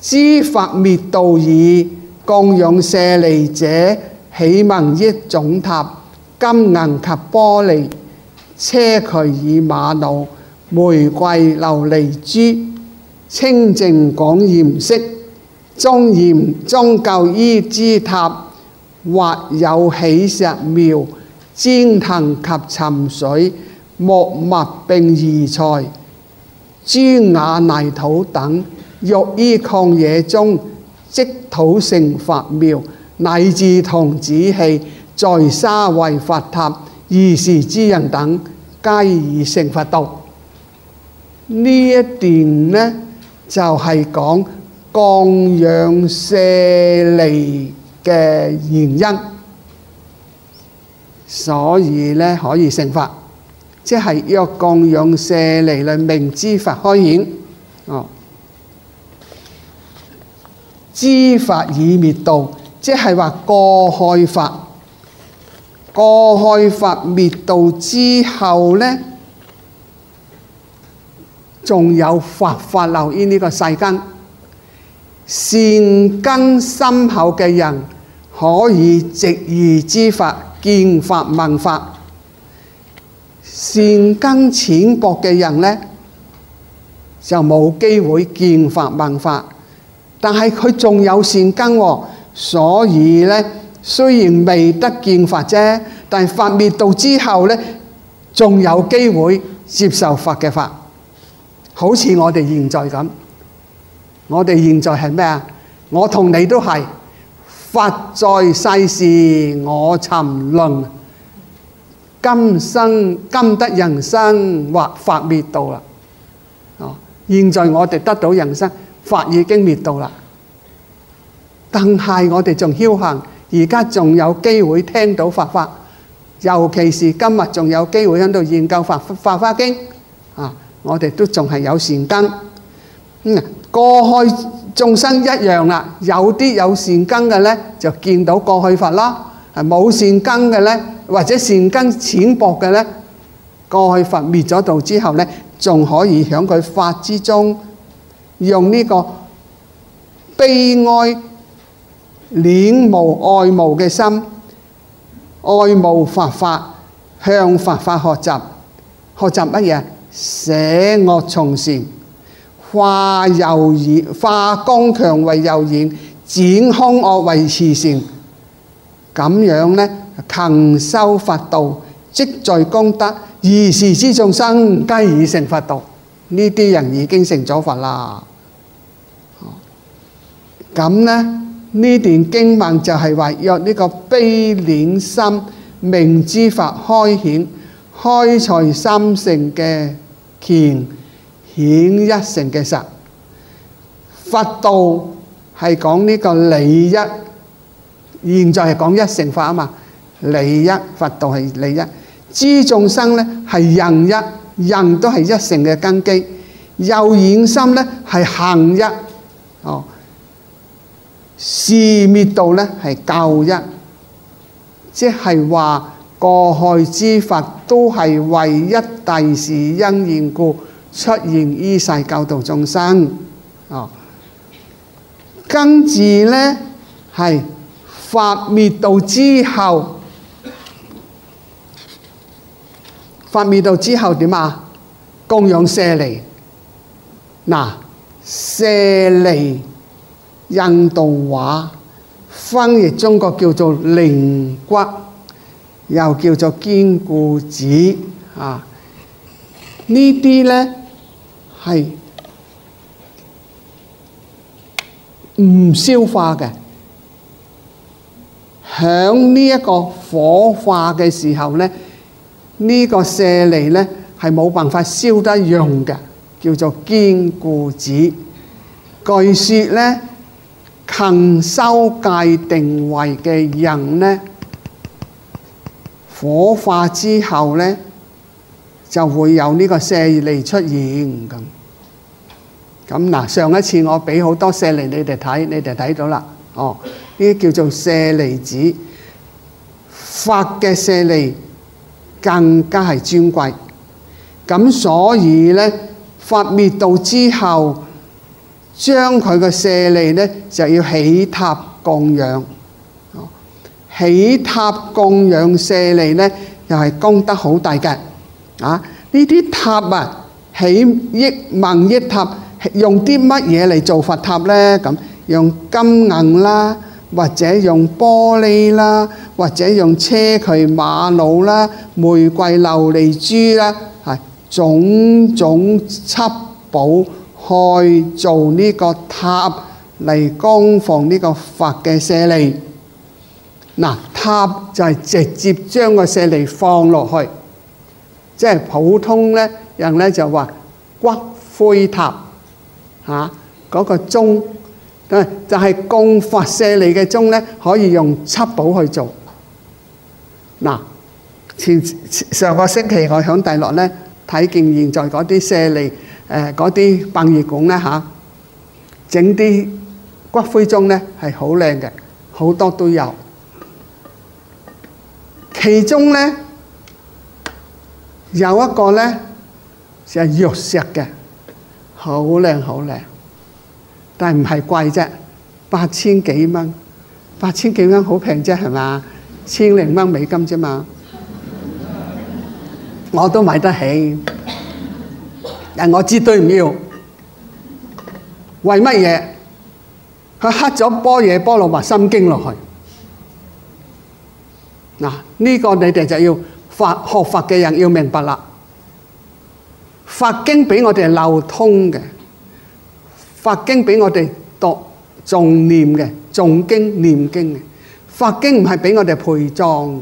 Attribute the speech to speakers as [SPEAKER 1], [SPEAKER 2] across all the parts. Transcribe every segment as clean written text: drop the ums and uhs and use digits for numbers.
[SPEAKER 1] 知法滅道矣，供養舍利者，豈聞益總塔，金銀及玻璃，車渠以瑪瑙，玫瑰琉璃珠，清淨廣嚴色，莊嚴莊構依之塔，或有起石苗、尖藤及沉水、木物並異材、磚瓦泥土等，欲於曠野中積土成佛苗，乃至童子戲，在沙為佛塔，如是之人等，皆已成佛道。呢一段呢，就係講供養舍利嘅原因，所以呢可以成佛，即係若供養舍利嚟明知法開顯。知法以滅道，即係話過去法，過去法滅道之後呢，仲有佛法留於呢個世間。善根深厚嘅人可以直遇之法，見法聞法；善根淺薄嘅人呢，就冇機會見法聞法。但係佢仲有善根喎，所以呢，雖然未得見法啫，但係法滅道之後呢，仲有機會接受佛嘅法。好似我哋現在咁，我哋現在係咩啊？我同你都係佛在世時我沉淪，今得人生或法滅道啦。現在我哋得到人生，法已經滅道啦，但係我哋仲僥倖，而家仲有機會聽到佛法，尤其是今日仲有機會喺度研究法華經啊！我哋都仲係有善根。過去眾生一樣啦，有啲有善根嘅呢，就見到過去法啦；冇善根嘅呢，或者善根淺薄嘅呢，過去法滅咗道之後呢，仲可以喺佢法之中，用呢個悲哀、戀慕、愛慕嘅心，愛慕佛法，向佛法學習。學習乜嘢？捨惡從善，化剛強為柔軟，展兇惡為慈善。咁樣呢，勤修佛道，積聚功德，如是之眾生，皆已成佛道。呢啲人已經成咗佛啦。咁呢，呢段經文就係話若呢個悲戀心，明知法開顯，開財三成嘅乾，顯一成嘅實。佛道係講呢個理一，現在係講一成法啊嘛。理一，佛道係理一。知眾生呢係人一，人都係一成嘅根基。有染心呢係行一，事滅道呢係救一，即係話過去之法都係為一大事因緣故出現於世教導眾生。跟住呢係法滅道之後，法滅道之後點啊？供養舍利。嗱，舍利印度話翻譯中國叫做靈骨，又叫做堅固子啊。呢啲呢係唔消化嘅，響呢一個火化嘅時候呢，呢個舍利呢係冇辦法燒得用嘅，叫做堅固子。據說呢，勤修戒定慧嘅人呢，火化之後呢，就會有呢個舍利出現咁。咁嗱，上一次我俾好多舍利你哋睇，你哋睇到啦。呢啲叫做舍利子。法嘅舍利更加係尊貴。咁所以呢，法滅道之後， 將佢嘅舍利呢就要起塔供養。起塔供養舍利呢，又係功德好大嘅。呢啲塔啊，起億萬億塔，用啲乜嘢嚟做佛塔呢？咁用金銀啦，或者用玻璃啦，或者用硨磲瑪瑙啦、玫瑰琉璃珠啦，係種種七寶去做呢個塔嚟供奉呢個佛嘅舍利。嗱，塔就係直接將個舍利放落去，即係普通咧人咧就話骨灰塔嗰個鐘，就係供佛舍利嘅鐘咧，可以用七寶去做。嗱，上個星期我響大陸咧睇見現在嗰啲舍利嗰啲殯儀館咧整啲骨灰鐘咧係好靚嘅，好多都有。其中咧有一個咧就係玉石嘅，好靚好靚，但係唔係貴啫，8000幾蚊，8000幾蚊好平啫係嘛，1000零蚊美金啫嘛，我都買得起，但我絕對唔要。為乜嘢？佢刻咗般若波羅蜜心經落去。嗱，呢個你哋就要學佛嘅人要明白啦。佛經俾我哋係流通嘅，佛經俾我哋讀誦念嘅，誦經念經嘅。佛經唔係俾我哋陪葬嘅，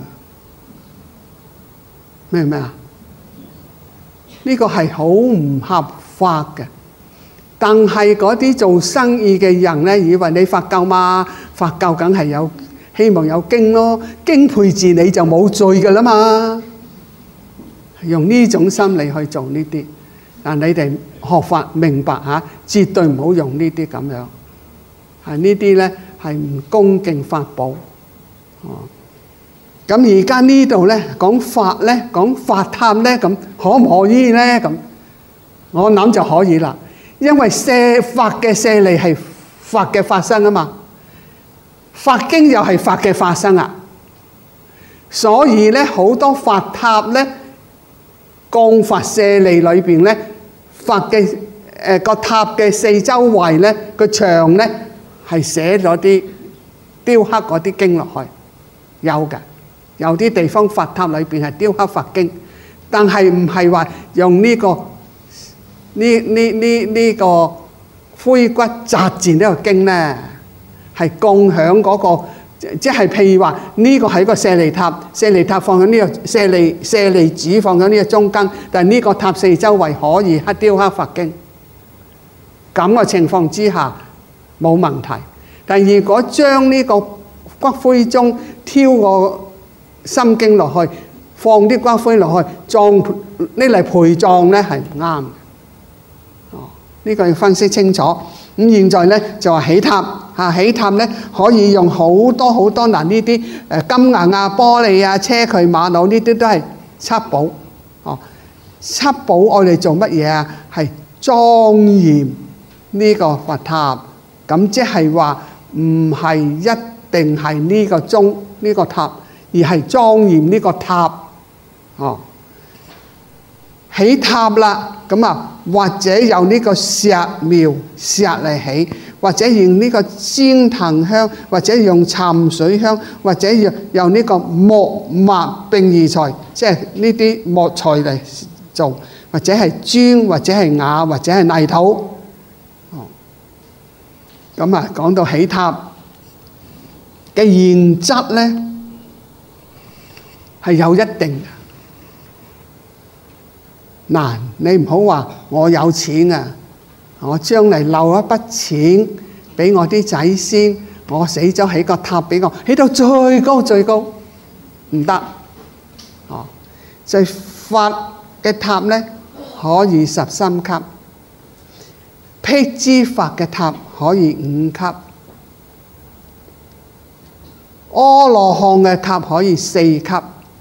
[SPEAKER 1] 明唔明啊？呢個係好唔合法嘅。但係嗰啲做生意嘅人咧，以為你佛教嘛，佛教梗係有希望有經咯，經配住你就冇罪㗎啦嘛。用呢種心理去做呢啲，但你哋學法明白嚇，絕對唔好用呢啲咁樣。係呢啲咧係唔恭敬法寶。咁而家呢度咧講法咧，講法塔咧，咁可唔可以咧？咁我諗就可以啦，因為法嘅舍利係法嘅發生啊嘛。法經又係法嘅發生啊，所以咧好多法塔咧，供佛舍利裏邊咧，法嘅個塔嘅四周圍咧個牆咧係寫咗啲雕刻嗰啲經落去，有嘅，有啲地方法塔裏邊係雕刻佛經，但係唔係話用呢個灰骨雜誌呢個經咧。係共享嗰個，即係譬如話呢個係個舍利塔，舍利塔放喺呢個舍利子放喺呢個中間，但係呢個塔四周圍可以雕刻佛經。咁嘅情況之下冇問題。但如果將呢個骨灰中挑個心經落去，放啲骨灰落去，葬呢嚟陪葬咧係唔啱嘅。呢個要分析清楚。咁現在咧就話起塔。起塔咧可以用好多好多嗱，呢啲金銀啊、玻璃啊、硨磲瑪瑙呢啲都係七寶。七寶我哋做乜嘢啊？係莊嚴呢個佛塔。咁即係話唔係一定係呢個鐘呢個塔，而係莊嚴呢個塔。起塔啦，咁啊或者有呢個石苗石嚟起。或者用呢個煎檀香，或者用沉水香，或者用呢個木墨並二材，即係呢啲木材嚟做，或者係磚，或者係瓦，或者係泥土。咁啊，講到起塔嘅原則咧，係有一定嘅。嗱，你唔好話我有錢啊！我將嚟留一筆錢俾我啲仔先，我死咗起個塔俾我，起到最高最高，唔得。就佛嘅塔咧可以13級，辟支佛嘅塔可以5級，阿羅漢嘅塔可以4級，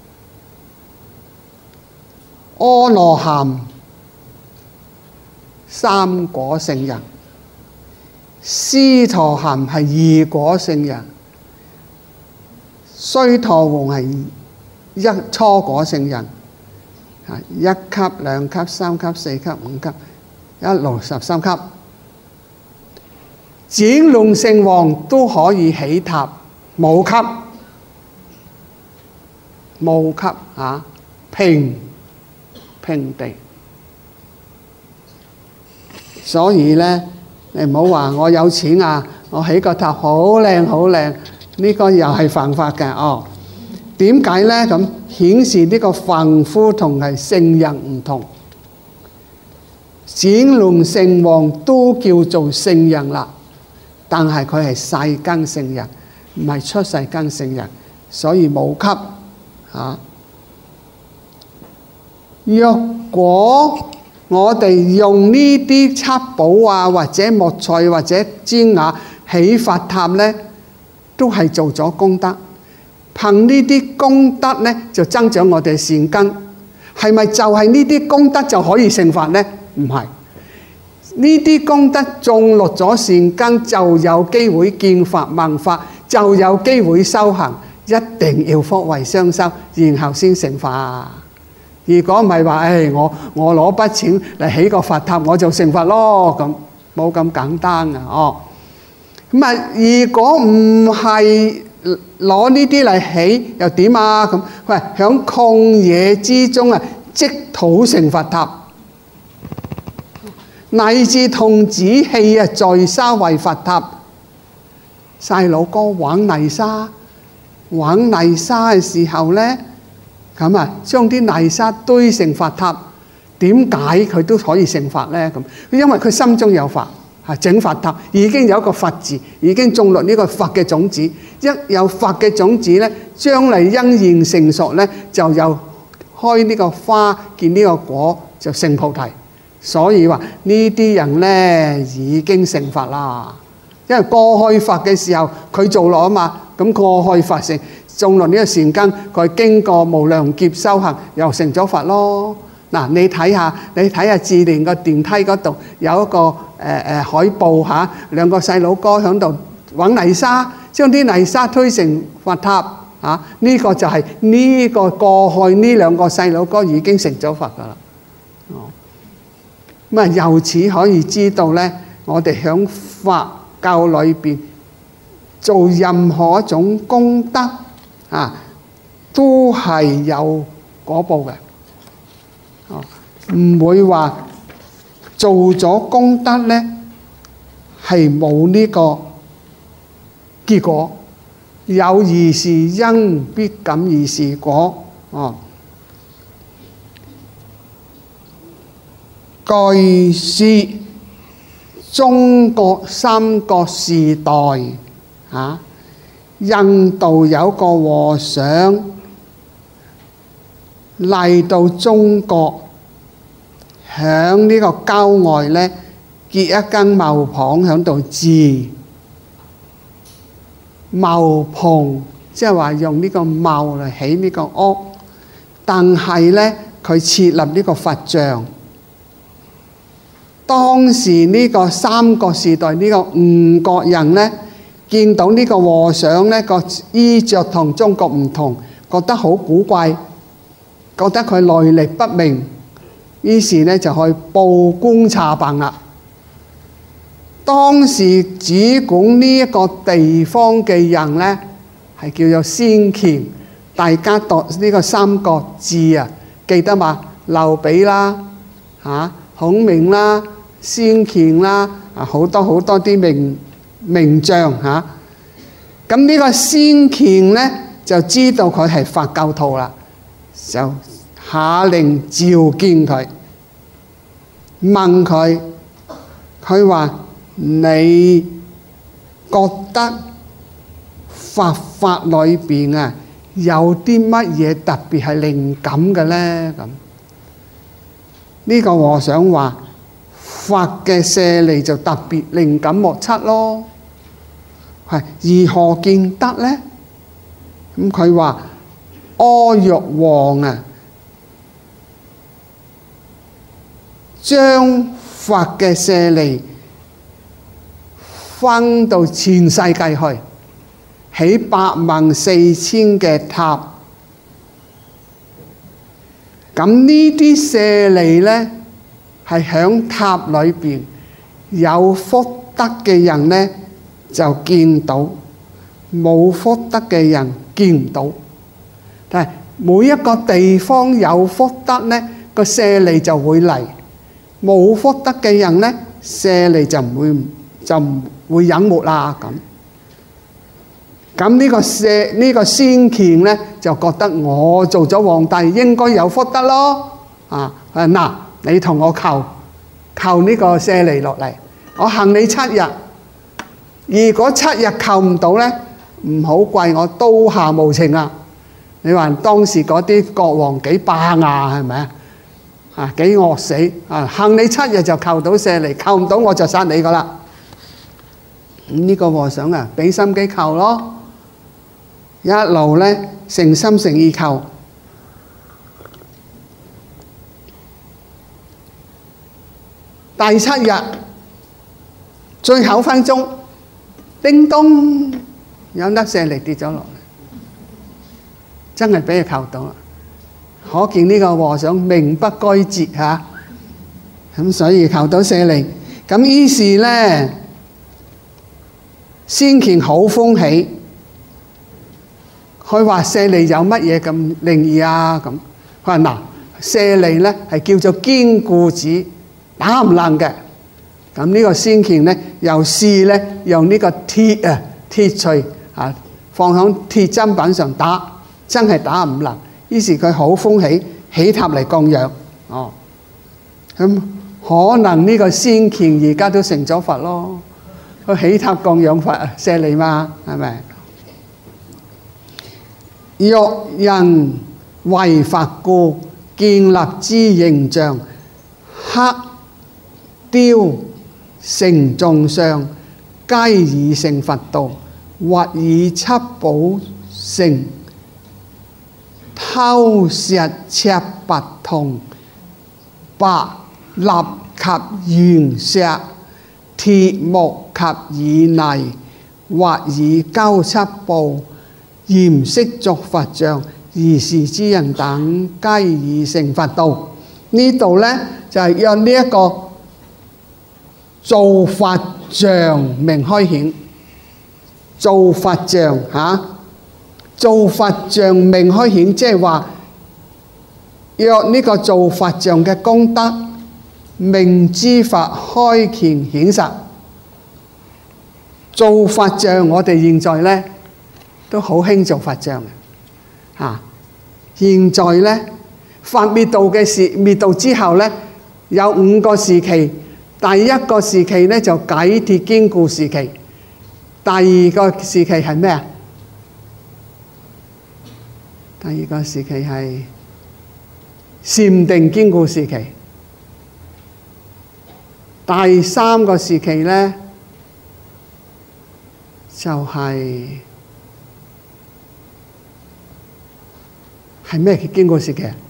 [SPEAKER 1] 阿羅漢三果聖人司陀含係二果聖人，須陀洹係一初果聖人，一級、兩級、三級、四級、五級，一路13級。轉輪聖王都可以起塔，冇級，冇級啊，平地。所以咧，你唔好話我有錢啊，我起個塔好靚好靚，呢個又係犯法嘅哦。點解咧？咁顯示呢個凡夫同係聖人唔同。轉輪聖王都叫做聖人啦，但係佢係世間聖人，唔係出世間聖人，所以冇級啊。若果我哋用呢啲七寶啊，或者木材或者磚瓦起佛塔咧，都係做咗功德。憑呢啲功德咧，就增長我哋善根。係咪就係呢啲功德就可以成佛咧？唔係，呢啲功德種落咗善根，就有機會見法聞法，就有機會修行。一定要福慧雙修，然後先成佛。如果唔係話，我攞筆錢嚟起個佛塔，我就成佛咯，咁冇咁簡單啊！哦，咁啊，如果唔係攞呢啲嚟起，又點啊？咁喂，響曠野之中啊，即土成佛塔，乃至童子氣啊，在沙為佛塔。細佬哥玩泥沙嘅時候咧，咁啊，將啲泥沙堆成佛塔，點解佢都可以成佛咧？咁因為佢心中有佛，整佛塔已經有一個佛字，已經種落呢個佛嘅種子。一有佛嘅種子咧，將嚟因緣成熟咧，就有開呢個花見呢個果，就成菩提。所以話呢啲人咧已經成佛啦，因為過去佛嘅時候佢做落啊嘛，咁過去佛成種落呢個善根，佢經過無量劫修行，又成咗佛咯。嗱，你睇下自蓮個電梯嗰度有一個海報嚇，兩個細佬哥喺度揾泥沙，將啲泥沙推成佛塔嚇。呢個就係呢個過去呢兩個細佬哥已經成咗佛噶啦。哦，咁啊，由此可以知道咧，我哋響佛教裏邊做任何一種功德啊，都係有果報嘅。哦，唔會話做咗功德咧係冇呢個結果，有如是因必感如是果。哦，據說中國三國時代印度有個和尚嚟到中國，響呢個郊外咧結一間茅棚響度住。茅棚即係話用呢個茅嚟起呢個屋，但係咧佢設立呢個佛像。當時呢個三國時代呢個吳國人咧，見到呢個和尚咧個衣着同中國唔同，覺得好古怪，覺得佢來歷不明，於是咧就去報官查辦啦。當時主管呢一個地方嘅人咧係叫做先乾，大家讀呢個三國志啊，記得嘛？劉備啦，孔明啦，先乾啦，好多好多啲名將嚇。咁呢個先乾咧就知道佢係佛教徒啦，就下令召見佢，問佢，佢話：你覺得佛法裏邊啊有啲乜嘢特別係靈感嘅咧？咁呢個和尚話：佛嘅舍利就特別靈感莫測咯。係如何見得咧？咁佢話：阿育王啊，將佛嘅舍利分到全世界去，起84000嘅塔。咁呢啲舍利呢，係響塔裏邊有福德嘅人呢，就見到，冇福德嘅人見唔到。但係每一個地方有福德呢，個舍利就會嚟；冇福德嘅人呢，舍利就唔會隱沒啦。咁呢個先賢呢，就覺得我做咗皇帝應該有福德咯。嗱，你同我求呢個舍利落嚟，我行你7日。如果7日求唔到呢，唔好怪我刀下無情啊！你話當時嗰啲國王幾霸牙係咪啊？幾惡死啊！行你7日就求到舍利，求唔到我就殺你噶啦。呢個和尚啊，俾心機求咯，一路呢誠心誠意求。第7日最後分鐘，叮咚，有粒舍利跌咗落嚟，真係俾佢求到啦。可見呢個和尚命不該絕嚇，咁所以求到舍利。咁於是呢，先賢好歡喜，佢話舍利有乜嘢咁靈異啊？咁佢話嗱，舍利呢係叫做堅固子，打唔爛嘅。咁呢個先賢呢，又試呢用呢個鐵錘放喺鐵砧板上打，真係打唔爛。於是佢好歡喜，起塔嚟供養。咁可能呢個先賢而家都成咗佛咯，佢起塔供養佛舍利嘛，係咪？若人為佛故，建立之形象，刻雕成眾相，皆已成佛道，或以七寶成偷石赤白銅白蠟及原石鐵木及以泥，或以膠漆布嚴飾作佛像，如是之人等，皆已成佛道。呢度呢，就係讓呢一個造佛像明開顯，造佛像造佛像明開顯，即係話若呢個造佛像嘅功德明知佛開顯顯實。造佛像我哋現在呢都好興做佛像嘅。現在呢佛滅度之後呢，有5個時期。第一個時期呢就解鐵堅固時期，第二個時期係咩啊？第二個時期係禪定堅固時期，第3個時期呢就係咩堅固時期啊？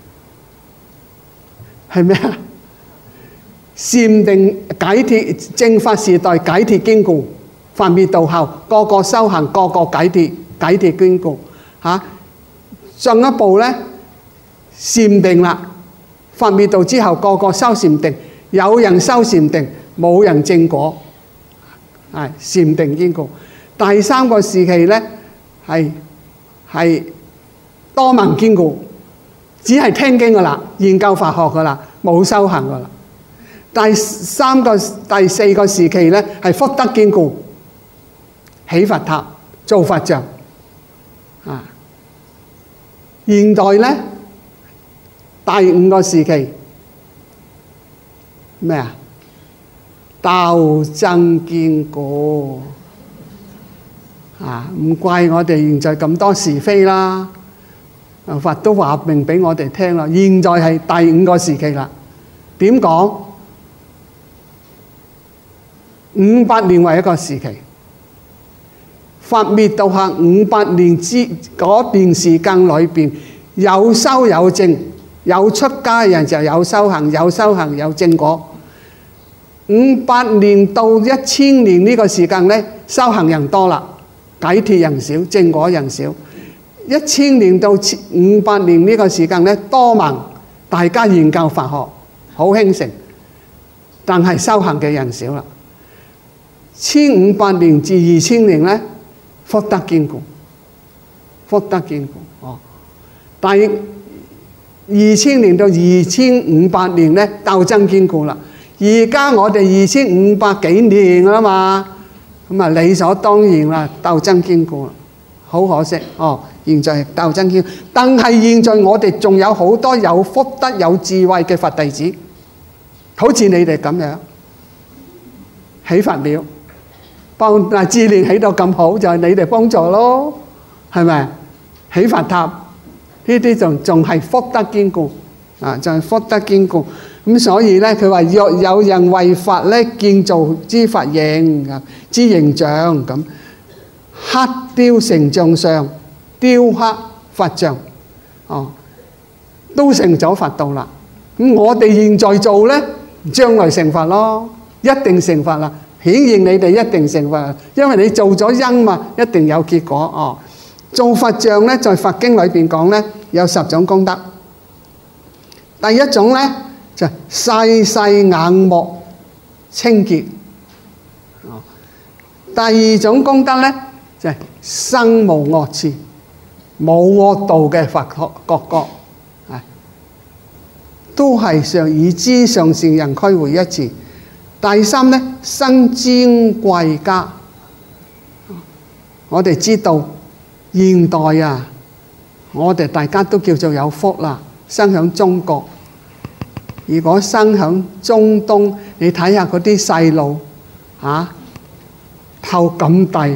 [SPEAKER 1] 係咩啊？禪定解鐵正法時代解鐵堅固，佛滅度後個個修行，個個解鐵堅固。進一步呢禪定啦，佛滅度之後個個修禪定，有人修禪定，冇人證果，係禪定堅固。第3個時期呢係多聞堅固，只係聽經噶啦，研究法學噶啦，冇修行噶啦。第4個時期呢係福德堅固，起佛塔做佛像。現代呢第5個時期咩啊？鬥爭堅固。唔怪我哋現在咁多是非啦。佛都話明俾我哋聽啦，現在係第5個時期啦。點講？500年為一個時期，佛滅度後500年之嗰段時間裏邊，有修有證，有出家人就有修行，有修行有證果。 500年到1000年呢個時間呢，修行人多啦，解脫人少，正果人少。1000年到500年呢個時間呢，多聞，大家研究佛學，好興盛，但係修行嘅人少啦。1500年至2000年呢，福德堅固，福德堅固哦。但係2000年到2500年呢，鬥爭堅固啦。而家我哋2500幾年啦嘛，咁啊理所當然啦，鬥爭堅固啦，好可惜哦。現在鬥爭堅固，但係現在我哋仲有好多有福德有智慧嘅佛弟子，好似你哋咁樣起佛廟，幫智聯起到咁好，就係你哋幫助咯，係咪？起佛塔呢啲仲係福德堅固啊，就係福德堅固。咁所以咧，佢話若有人為佛咧建造之佛形啊之形象咁，刻雕成像上，雕刻佛像，哦，都成咗佛道啦。咁我哋現在做咧，將來成佛咯，一定成佛啦。顯現你哋一定成佛，因為你做咗因嘛，一定有結果哦。做佛像咧，在佛經裏邊講咧，有10種功德。第一種咧就係細細眼目清潔，哦。第二種功德咧就係生無惡刺，冇惡道嘅佛國國，都係以知上善人俱會一詞。第三咧，生尊貴家。我哋知道現代啊，我哋大家都叫做有福啦，生響中國。如果生響中東，你睇下嗰啲細路嚇，頭咁大，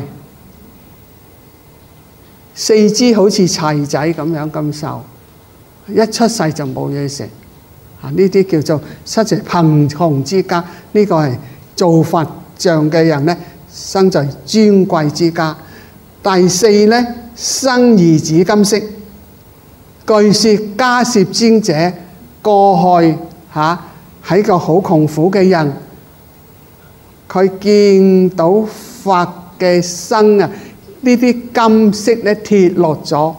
[SPEAKER 1] 四肢好似齊仔咁樣咁瘦，一出世就冇嘢食。呢啲叫做出自貧窮之家，呢個係做佛像嘅人咧，生在尊貴之家。第四咧，生兒子金色。據說迦葉尊者過去係個好窮苦嘅人，佢見到佛嘅身啊，呢啲金色咧跌落咗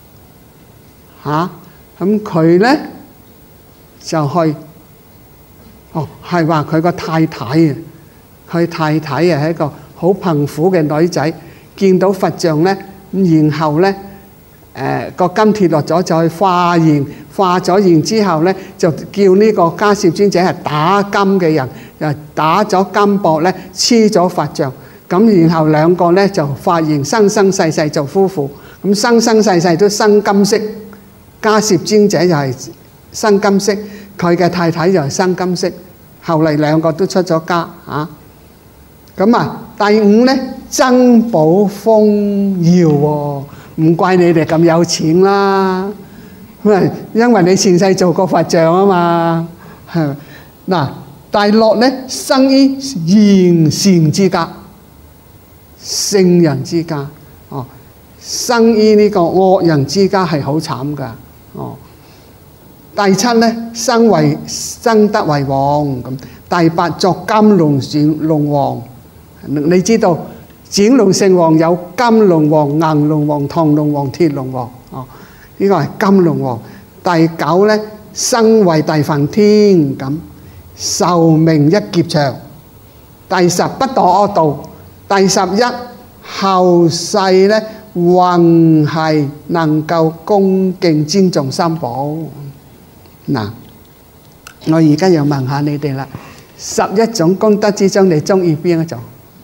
[SPEAKER 1] 咁佢咧就去係話佢個太太啊，佢太太啊係一個好貧苦嘅女仔，見到佛像咧，咁然後咧個金跌落咗，就去化現，化咗現之後咧，就叫呢個迦葉尊者係打金嘅人，就打咗金箔咧，黐咗佛像，咁然後兩個咧就化現，生生世世做夫婦，咁生生世世都生金色。迦葉尊者就係生金色，佢嘅太太就係生金色，後嚟兩個都出咗家嚇。咁第五咧，珍寶豐耀喎，唔怪你哋咁有錢啦，因為你前世做過佛像啊嘛。嗱，第六咧，生於賢善之家，聖人之家。生於呢個惡人之家係好慘噶。第七咧，生得為王咁。第八，作金龍王。你知道展龍聖王有金龍王、銀龍王、銅龍王、鐵龍王。呢個係金龍王。第九咧，生為大梵天咁，壽命一劫長。第十，不墮惡道。第11，後世咧運係能夠恭敬尊重三寶。嗱，我而家又問下你哋啦，11種功德之中，你中意邊一種？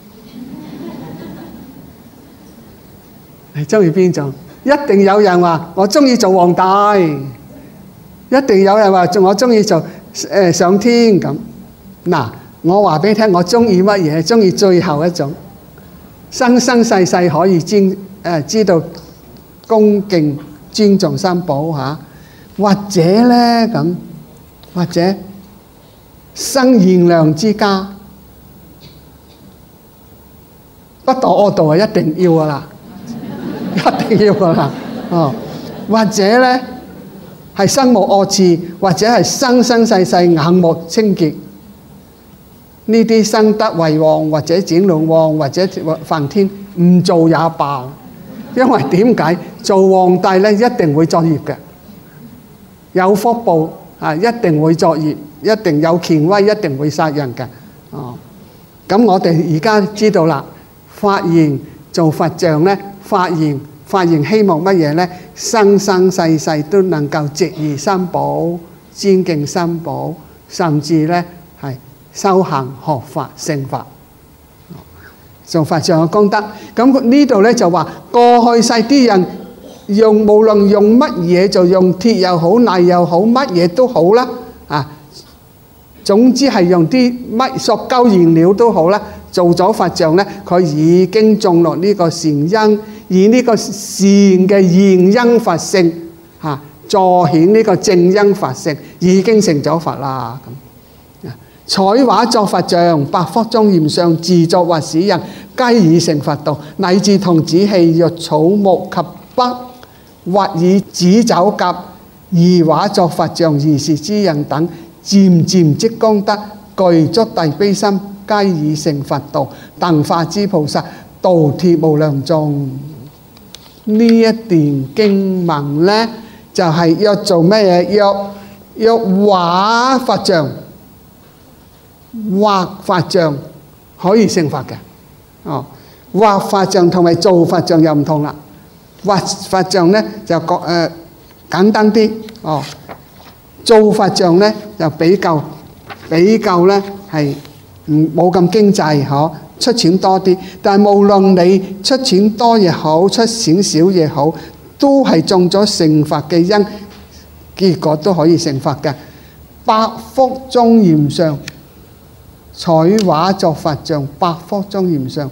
[SPEAKER 1] 你中意邊種？一定有人話我中意做皇帝，一定有人話我中意做上天咁。嗱，我話俾你聽，我中意乜嘢？中意最後一種，生生世世可以知道恭敬尊重三寶嚇。或者咧咁，或者生賢良之家，不墮惡道係一定要噶啦，一定要噶啦。或者咧係生無惡刺，或者係生生世世眼目清潔。 呢啲生得為王或者展龍王或者梵天唔做也罷，因為點解？做皇帝咧一定會作孽嘅，有福報啊，一定會作孽，一定有權威，一定會殺人嘅。哦，咁我哋而家知道啦，發願做佛像咧，發願希望乜嘢咧？生生世世都能夠值遇三寶，尊敬三寶，甚至咧係修行學法成佛，做佛像嘅功德。咁呢度咧就話過去世啲人無論用乜嘢，就用鐵又好，泥又好，乜嘢都好啦啊！總之係用啲乜塑膠原料都好啦，做咗佛像咧，佢已經種落呢個善因，以呢個善嘅現因佛性嚇，助顯呢個正因佛性，已經成咗佛啦。咁彩畫作佛像，百福莊嚴相，自作或使人，皆已成佛道。乃至童子戲，若草木及筆，或以紙酒甲擬畫作佛像，如是之人等，漸漸積功德，具足大悲心，皆已成佛道。等化之菩薩，度脫無量眾。呢一段經文呢，就係要做咩嘢？要畫佛像，畫佛像可以成佛嘅。哦，畫佛像同埋做佛像又唔同啦。畫佛像呢就簡單啲。哦，做佛像呢就比較呢係冇咁經濟，出錢多啲。但係無論你出錢多也好，出錢少也好，都係種咗成佛嘅因，結果都可以成佛嘅。百福莊嚴相，彩畫作佛像，百福莊嚴相，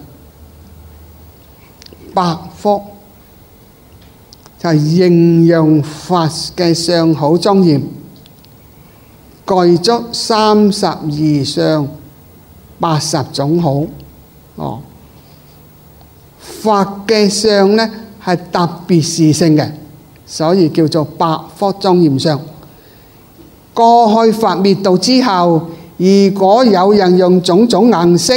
[SPEAKER 1] 百福就係形容佛嘅相好莊嚴，具足32相80種好。哦，佛嘅相呢係特別殊勝嘅，所以叫做百福莊嚴相。過去佛滅度之後，如果有人用種種顏色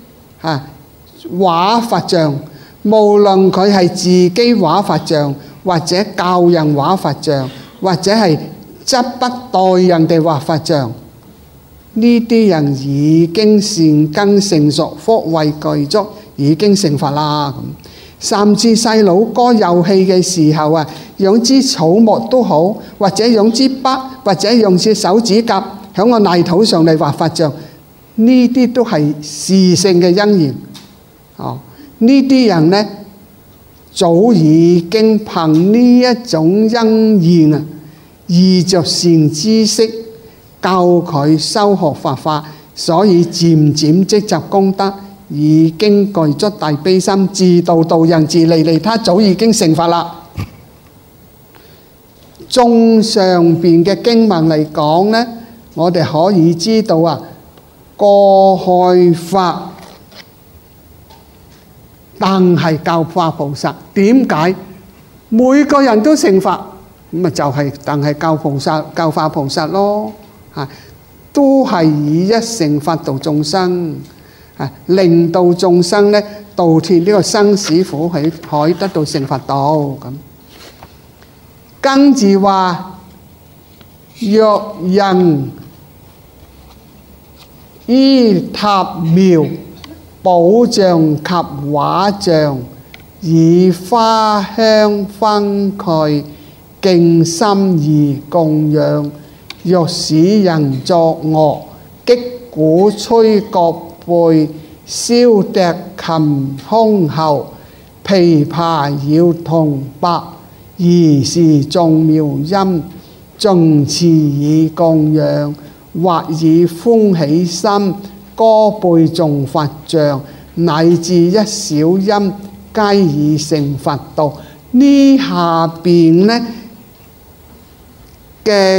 [SPEAKER 1] 畫佛像，無論佢係自己畫佛像，或者教人畫佛像，或者係執筆代人哋畫佛像，呢啲人已經善根成熟，福慧具足，已經成佛啦。甚至細佬哥遊戲嘅時候啊，用支草木都好，或者用支筆，或者用隻手指甲響個泥土上嚟畫佛像，呢啲都係殊勝嘅因緣。哦，呢啲人呢，早已經憑呢一種因緣啊，依着善知識教佢修學佛法，所以漸漸積集功德，已經具足大悲心，自度度人，自利利他，早已經成佛啦。綜上邊嘅經文嚟講呢，我哋可以知道啊，過去佛但係教化菩薩，點解每個人都成佛？咁啊就係但係教化菩薩咯，都係以一成佛度眾生，令到眾生呢度脫呢個生死苦海，得到成佛道。咁跟住話，若人依塔廟寶像及畫像，以花香薰具敬心而供養，欲使人作樂，擊鼓吹角貝，簫笛琴箜篌，琵琶搖銅鈸，如是眾妙音，盡持以供養，或以歡喜心歌貝頌佛像，乃至一小音，皆已成佛道。呢下邊呢嘅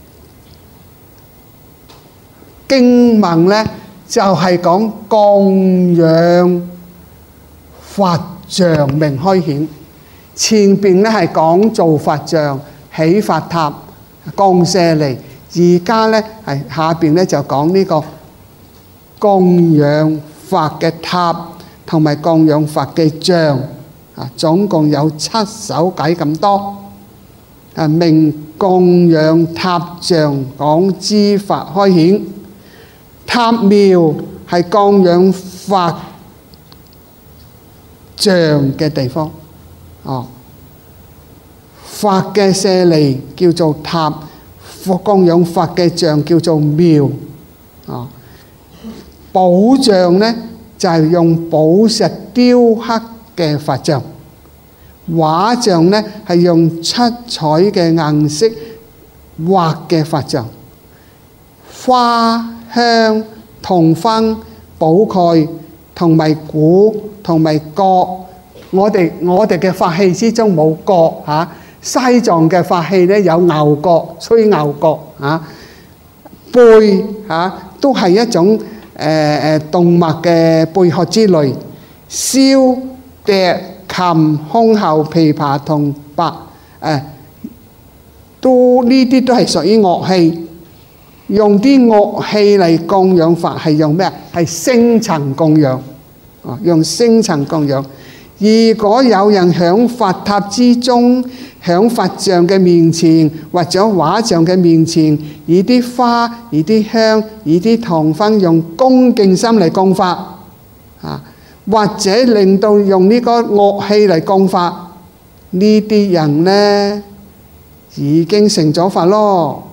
[SPEAKER 1] 經文呢，就係講供養佛像名開顯。前邊呢係講做佛像、起佛塔、降舍利，而家呢係下邊呢就講呢個供養法嘅塔同埋供養法嘅像總共有7首偈咁多。名供養塔像講知法開顯，塔廟係供養法像嘅地方。法嘅舍利叫做塔，供養法嘅像叫做廟。寶像呢就係用寶石雕刻嘅法像，畫像呢係用七彩嘅顏色畫嘅法像。花香同分寶蓋同埋鼓同埋角，我哋嘅法器之中冇角西藏嘅法器呢有牛角、吹牛角貝都係一種動物嘅貝殼之類。簫、笛、琴、箜篌、琵琶同鈸都呢啲都係屬於樂器。用啲樂器嚟供養法係用咩？係聲塵供養。用聲塵供養。如果有人響法塔之中，響佛像嘅面前或者畫像嘅面前，以啲花、以啲香、以啲糖分，用恭敬心嚟供法或者令到用呢個樂器嚟供法，呢啲人呢已經成咗法咯。